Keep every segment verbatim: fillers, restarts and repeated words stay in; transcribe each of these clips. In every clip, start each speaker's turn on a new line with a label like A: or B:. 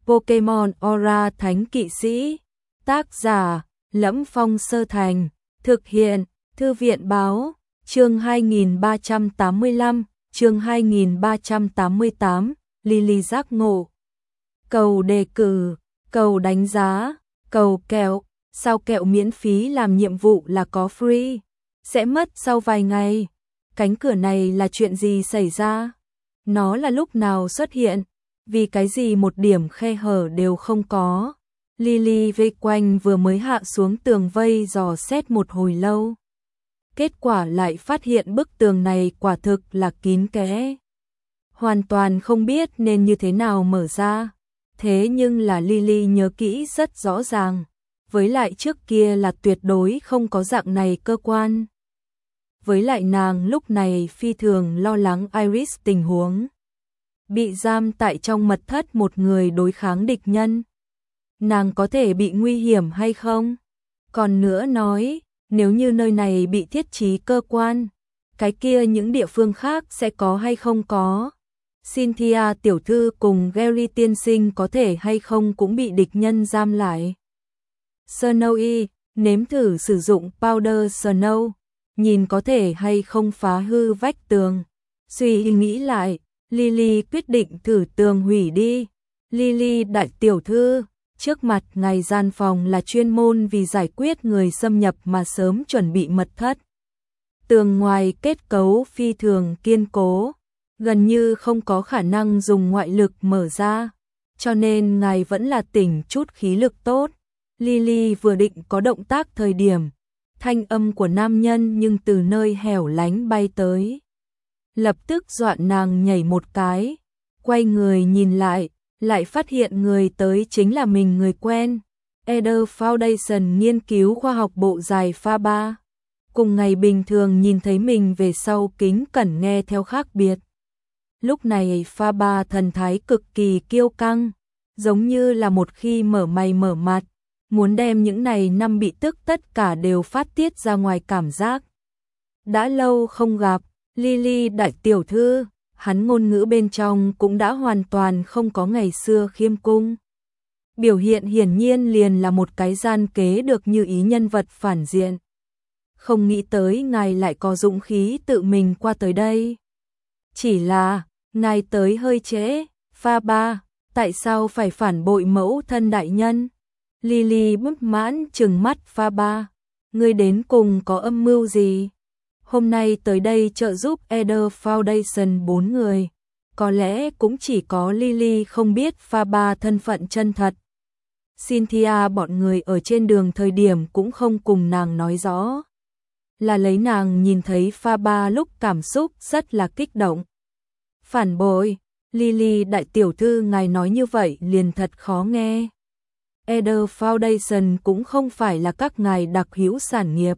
A: Pokemon Aura Thánh Kỵ Sĩ. Tác giả: Lẫm Phong Sơ Thành. Thực hiện: Thư viện báo. Chương hai nghìn ba trăm tám mươi lăm, chương hai nghìn ba trăm tám mươi tám, Lily giác ngộ. Cầu đề cử, cầu đánh giá, cầu kẹo, sao kẹo miễn phí làm nhiệm vụ là có free, sẽ mất sau vài ngày. Cánh cửa này là chuyện gì xảy ra? Nó là lúc nào xuất hiện? Vì cái gì một điểm khe hở đều không có? Lily vây quanh vừa mới hạ xuống tường vây dò xét một hồi lâu. Kết quả lại phát hiện bức tường này quả thực là kín kẽ. Hoàn toàn không biết nên như thế nào mở ra. Thế nhưng là Lily nhớ kỹ rất rõ ràng. Với lại trước kia là tuyệt đối không có dạng này cơ quan. Với lại nàng lúc này phi thường lo lắng Iris tình huống. Bị giam tại trong mật thất một người đối kháng địch nhân. Nàng có thể bị nguy hiểm hay không? Còn nữa nói, nếu như nơi này bị thiết trí cơ quan, cái kia những địa phương khác sẽ có hay không có? Cynthia tiểu thư cùng Gary tiên sinh có thể hay không cũng bị địch nhân giam lại? Snowy, nếm thử sử dụng powder snow, nhìn có thể hay không phá hư vách tường. Suy nghĩ lại, Lily quyết định thử tường hủy đi. Lily đại tiểu thư, trước mặt ngài gian phòng là chuyên môn vì giải quyết người xâm nhập mà sớm chuẩn bị mật thất. Tường ngoài kết cấu phi thường kiên cố, gần như không có khả năng dùng ngoại lực mở ra, cho nên ngài vẫn là tỉnh chút khí lực tốt. Lily vừa định có động tác thời điểm, thanh âm của nam nhân nhưng từ nơi hẻo lánh bay tới. Lập tức dọa nàng nhảy một cái, quay người nhìn lại, lại phát hiện người tới chính là mình người quen. Eder Foundation nghiên cứu khoa học bộ dài pha ba. Cùng ngày bình thường nhìn thấy mình về sau kính cẩn nghe theo khác biệt. Lúc này pha ba thần thái cực kỳ kiêu căng, giống như là một khi mở mày mở mặt, muốn đem những này năm bị tức tất cả đều phát tiết ra ngoài cảm giác. Đã lâu không gặp, Lily đại tiểu thư, hắn ngôn ngữ bên trong cũng đã hoàn toàn không có ngày xưa khiêm cung. Biểu hiện hiển nhiên liền là một cái gian kế được như ý nhân vật phản diện. Không nghĩ tới ngài lại có dũng khí tự mình qua tới đây. Chỉ là, ngài tới hơi trễ, pha ba, tại sao phải phản bội mẫu thân đại nhân? Lily bất mãn trừng mắt pha ba, ngươi đến cùng có âm mưu gì? Hôm nay tới đây trợ giúp Eder Foundation bốn người, có lẽ cũng chỉ có Lily không biết pha ba thân phận chân thật. Cynthia bọn người ở trên đường thời điểm cũng không cùng nàng nói rõ. Là lấy nàng nhìn thấy pha ba lúc cảm xúc rất là kích động. Phản bội, Lily đại tiểu thư ngài nói như vậy liền thật khó nghe. Eder Foundation cũng không phải là các ngài đặc hữu sản nghiệp.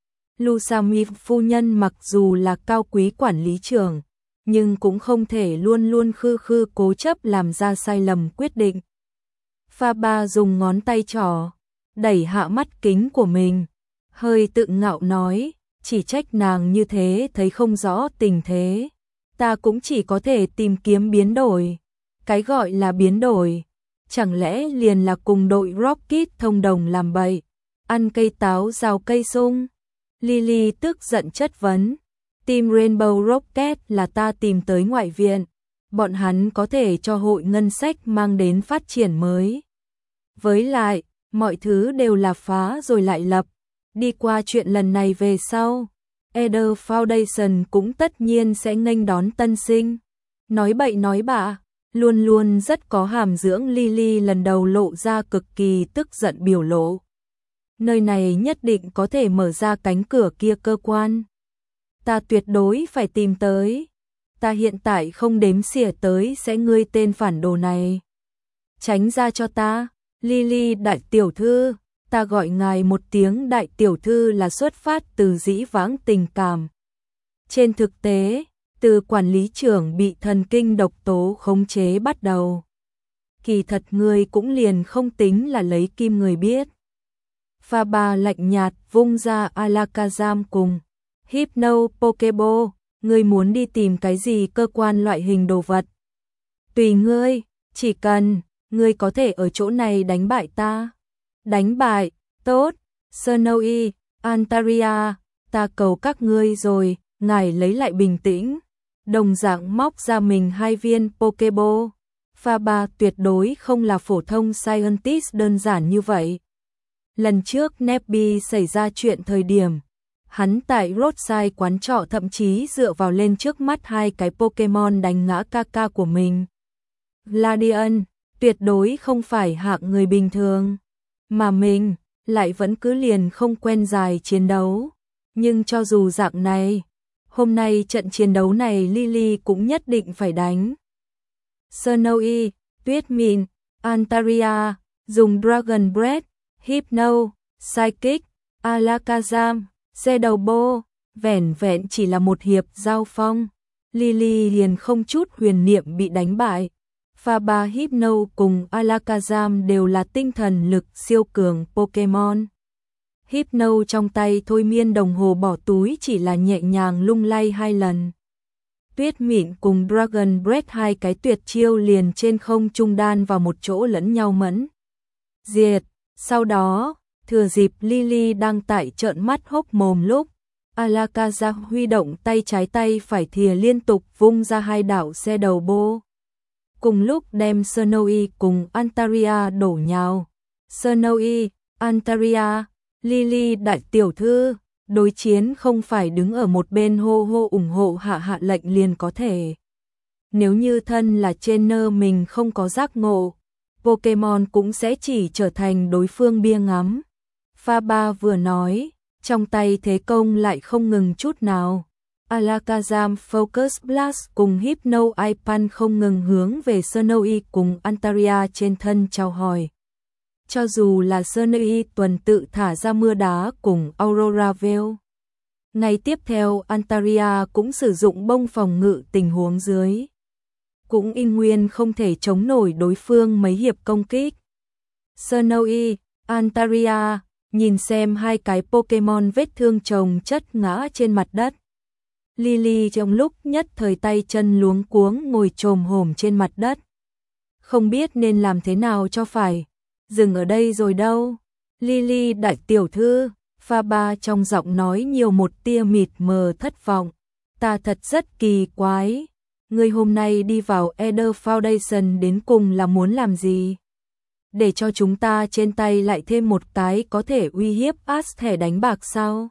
A: Lusami phu nhân mặc dù là cao quý quản lý trưởng, nhưng cũng không thể luôn luôn khư khư cố chấp làm ra sai lầm quyết định. Pha ba dùng ngón tay trỏ, đẩy hạ mắt kính của mình, hơi tự ngạo nói, chỉ trách nàng như thế thấy không rõ tình thế. Ta cũng chỉ có thể tìm kiếm biến đổi. Cái gọi là biến đổi, chẳng lẽ liền là cùng đội Rocket thông đồng làm bậy, ăn cây táo rào cây sung? Lily tức giận chất vấn, team Rainbow Rocket là ta tìm tới ngoại viện, bọn hắn có thể cho hội ngân sách mang đến phát triển mới. Với lại, mọi thứ đều là phá rồi lại lập, đi qua chuyện lần này về sau, Eder Foundation cũng tất nhiên sẽ nghênh đón tân sinh. Nói bậy nói bạ, luôn luôn rất có hàm dưỡng. Lily lần đầu lộ ra cực kỳ tức giận biểu lộ. Nơi này nhất định có thể mở ra cánh cửa kia cơ quan. Ta tuyệt đối phải tìm tới. Ta hiện tại không đếm xỉa tới sẽ ngươi tên phản đồ này. Tránh ra cho ta, Lily đại tiểu thư, ta gọi ngài một tiếng đại tiểu thư là xuất phát từ dĩ vãng tình cảm. Trên thực tế, từ quản lý trưởng bị thần kinh độc tố khống chế bắt đầu. Kỳ thật ngươi cũng liền không tính là lấy kim người biết. Pha ba lạnh nhạt vung ra Alakazam cùng Hypno Pokeball, ngươi muốn đi tìm cái gì cơ quan loại hình đồ vật? Tùy ngươi, chỉ cần ngươi có thể ở chỗ này đánh bại ta. Đánh bại, tốt, Snowy, Antaria, ta cầu các ngươi rồi, ngài lấy lại bình tĩnh. Đồng dạng móc ra mình hai viên Pokeball. Faber tuyệt đối không là phổ thông scientist đơn giản như vậy. Lần trước Nebby xảy ra chuyện thời điểm, hắn tại Roadside quán trọ thậm chí dựa vào lên trước mắt hai cái Pokemon đánh ngã ca ca của mình. Gladian tuyệt đối không phải hạng người bình thường, mà mình lại vẫn cứ liền không quen dài chiến đấu. Nhưng cho dù dạng này, hôm nay trận chiến đấu này Lily cũng nhất định phải đánh. Snowy, Tuyết Mịn, Antaria, dùng Dragon Breath, Hypno, Psychic, Alakazam, Shadow Ball, vẻn vẹn chỉ là một hiệp giao phong. Lily liền không chút huyền niệm bị đánh bại. Faber Hypno cùng Alakazam đều là tinh thần lực siêu cường Pokemon. Hypno trong tay thôi miên đồng hồ bỏ túi chỉ là nhẹ nhàng lung lay hai lần. Tuyết Mịn cùng Dragon Breath hai cái tuyệt chiêu liền trên không trung đan vào một chỗ lẫn nhau mẫn diệt. Sau đó, thừa dịp Lily đang tại trợn mắt hốc mồm lúc, Alakazam huy động tay trái tay phải thìa liên tục vung ra hai đạo xe đầu bô. Cùng lúc đem Snowy cùng Antaria đổ nhào. Snowy, Antaria, Lily đại tiểu thư, đối chiến không phải đứng ở một bên hô hô ủng hộ hạ hạ lệnh liền có thể. Nếu như thân là trainer mình không có giác ngộ, Pokemon cũng sẽ chỉ trở thành đối phương bia ngắm. Faber vừa nói, trong tay thế công lại không ngừng chút nào. Alakazam Focus Blast cùng Hypno Ipan không ngừng hướng về Snowy cùng Antaria trên thân chào hỏi. Cho dù là Snowy tuần tự thả ra mưa đá cùng Aurora Veil. Ngày tiếp theo Antaria cũng sử dụng bông phòng ngự tình huống dưới. Cũng in nguyên không thể chống nổi đối phương mấy hiệp công kích. Snowy, Antaria, nhìn xem hai cái Pokemon vết thương chồng chất ngã trên mặt đất. Lily trong lúc nhất thời tay chân luống cuống ngồi chồm hổm trên mặt đất. Không biết nên làm thế nào cho phải. Dừng ở đây rồi đâu. Lily đại tiểu thư, Faber trong giọng nói nhiều một tia mịt mờ thất vọng. Ta thật rất kỳ quái. Ngươi hôm nay đi vào Eder Foundation đến cùng là muốn làm gì? Để cho chúng ta trên tay lại thêm một cái có thể uy hiếp Ash thẻ đánh bạc sao?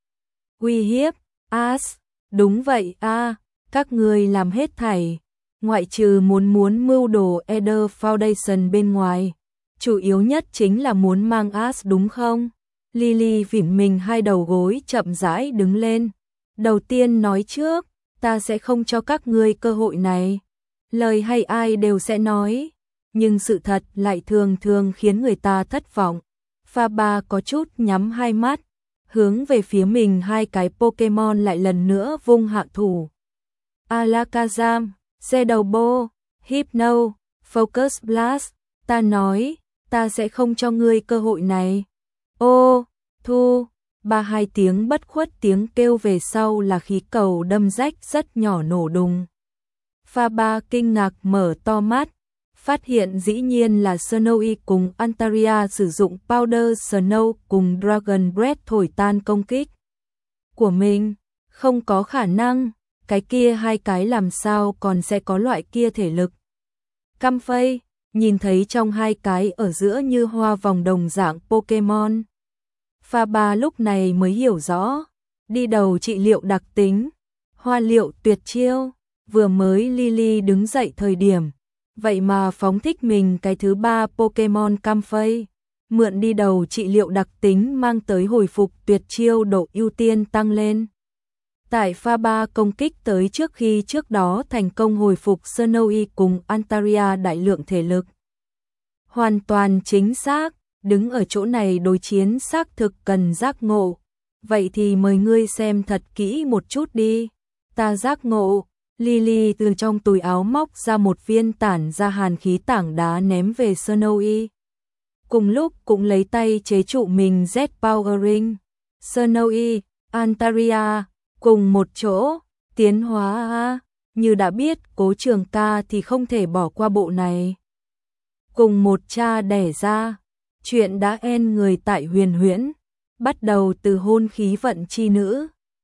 A: Uy hiếp? Ash? Đúng vậy a, à, các ngươi làm hết thảy. Ngoại trừ muốn muốn mưu đồ Eder Foundation bên ngoài. Chủ yếu nhất chính là muốn mang Ash đúng không? Lily vỉn mình hai đầu gối chậm rãi đứng lên. Đầu tiên nói trước, ta sẽ không cho các ngươi cơ hội này. Lời hay ai đều sẽ nói, nhưng sự thật lại thường thường khiến người ta thất vọng. Faber có chút nhắm hai mắt, hướng về phía mình hai cái Pokemon lại lần nữa vung hạ thủ. Alakazam, Shadow Ball, Hypno, Focus Blast, ta nói, ta sẽ không cho ngươi cơ hội này. Ô, thu, ba hai tiếng bất khuất tiếng kêu về sau là khí cầu đâm rách rất nhỏ nổ đùng. Faber kinh ngạc mở to mắt, phát hiện dĩ nhiên là Snowy cùng Antaria sử dụng Powder Snow cùng Dragon Breath thổi tan công kích của mình. Không có khả năng, cái kia hai cái làm sao còn sẽ có loại kia thể lực. Căm phây, nhìn thấy trong hai cái ở giữa như hoa vòng đồng dạng Pokemon. Faber lúc này mới hiểu rõ, đi đầu trị liệu đặc tính, hoa liệu tuyệt chiêu, vừa mới Lily đứng dậy thời điểm. Vậy mà phóng thích mình cái thứ ba Pokemon cam phây, mượn đi đầu trị liệu đặc tính mang tới hồi phục tuyệt chiêu độ ưu tiên tăng lên. Tại Faber công kích tới trước khi trước đó thành công hồi phục Snowy cùng Antaria đại lượng thể lực. Hoàn toàn chính xác, đứng ở chỗ này đối chiến xác thực cần giác ngộ. Vậy thì mời ngươi xem thật kỹ một chút đi. Ta giác ngộ. Lily từ trong túi áo móc ra một viên tản ra hàn khí tảng đá ném về Snowy. Cùng lúc cũng lấy tay chế trụ mình Z Powering. Snowy, Antaria, cùng một chỗ, tiến hóa a, như đã biết Cố Trường ca thì không thể bỏ qua bộ này. cùng một cha đẻ ra. Chuyện đã en người tại Huyền Huyễn, bắt đầu từ hôn khí vận chi nữ,